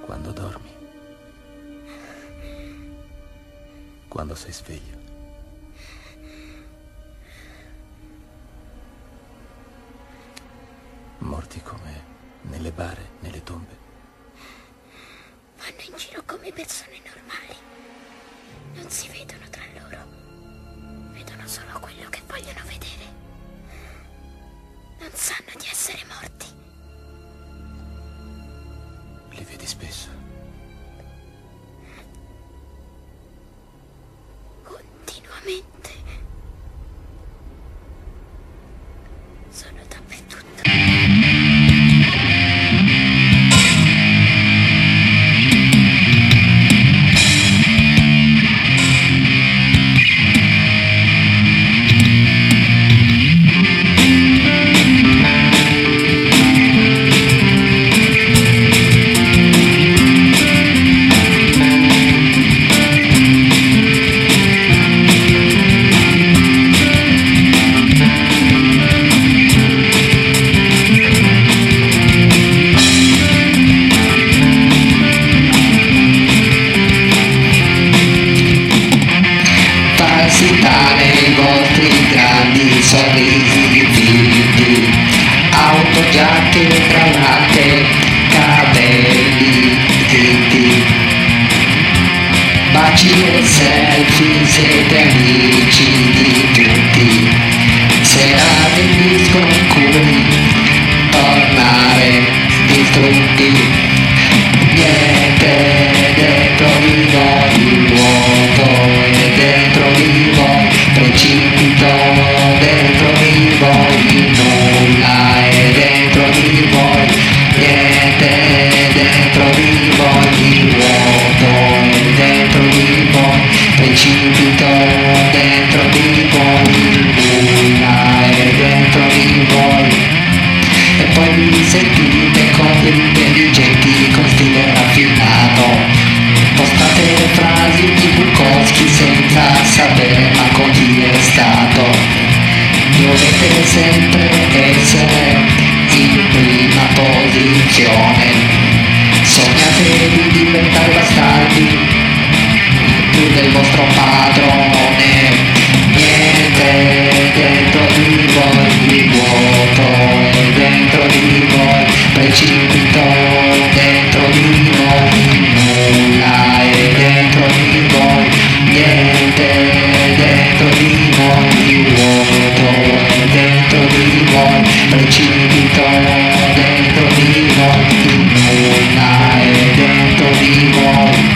quando dormi, quando sei sveglio. Morti come nelle bare, nelle tombe. Vanno in giro come persone normali. Non si vedono tra loro. Vedono solo quello che vogliono vedere. Non sanno di essere morti. Li vedi spesso? Continuamente. Sono dappertutto. Nei vostri grandi sorrisi finti, auto, giacche, cravatte, capelli dritti, baci e selfie, siete amici di tutti, serate in disco in cui tornare distrutti, niente dentro di voi, il vuoto è dentro di voi, precipito dentro di voi, il nulla è dentro di voi, niente dentro di voi, il vuoto è dentro di voi, precipito dentro di voi, il nulla è dentro di voi. E poi vi sentite con degli intelligenti con stile raffinato, postate frasi di Bukowski senza sapere manco chi è stato. Dovete sempre essere in prima posizione, sognate di diventare bastardi più del vostro padrone. Niente dentro di voi, il vuoto è dentro di voi, precipito dentro di voi, nulla è dentro di voi, niente dentro di voi, il vuoto è dentro di voi, precipito dentro di voi, nulla è dentro di voi.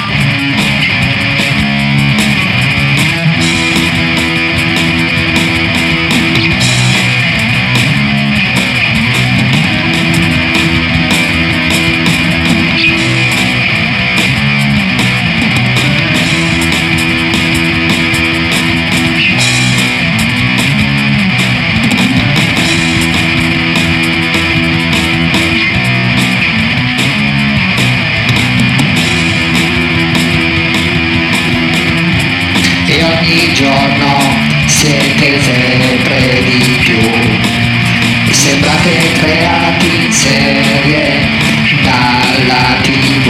Ogni giorno siete sempre di più, sembrate creati in serie dalla TV,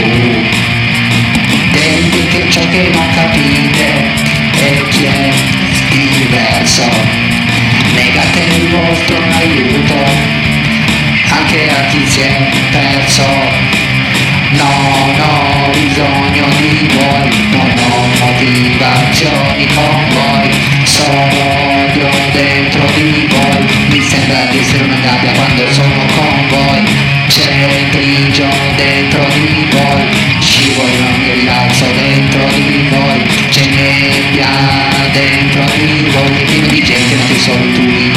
tenti che ciò che non capite è chi è diverso, negate il vostro aiuto anche a chi si è perso. Non ho bisogno di voi, non ho motivazioni con voi, solo odio dentro di voi, mi sembra di essere una gabbia quando sono con voi, c'è grigio dentro di voi, scivolo e non mi rialzo dentro di voi, c'è nebbia dentro di voi, è pieno di gente ma che solo tu